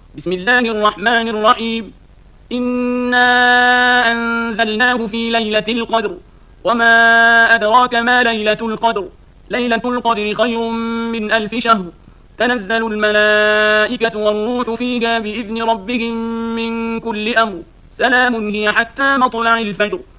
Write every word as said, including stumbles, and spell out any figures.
بسم الله الرحمن الرحيم. إنا أنزلناه في ليلة القدر، وما أدراك ما ليلة القدر. ليلة القدر خير من ألف شهر. تنزل الملائكة والروح فيها بإذن ربهم من كل أمر. سلام هي حتى مطلع الفجر.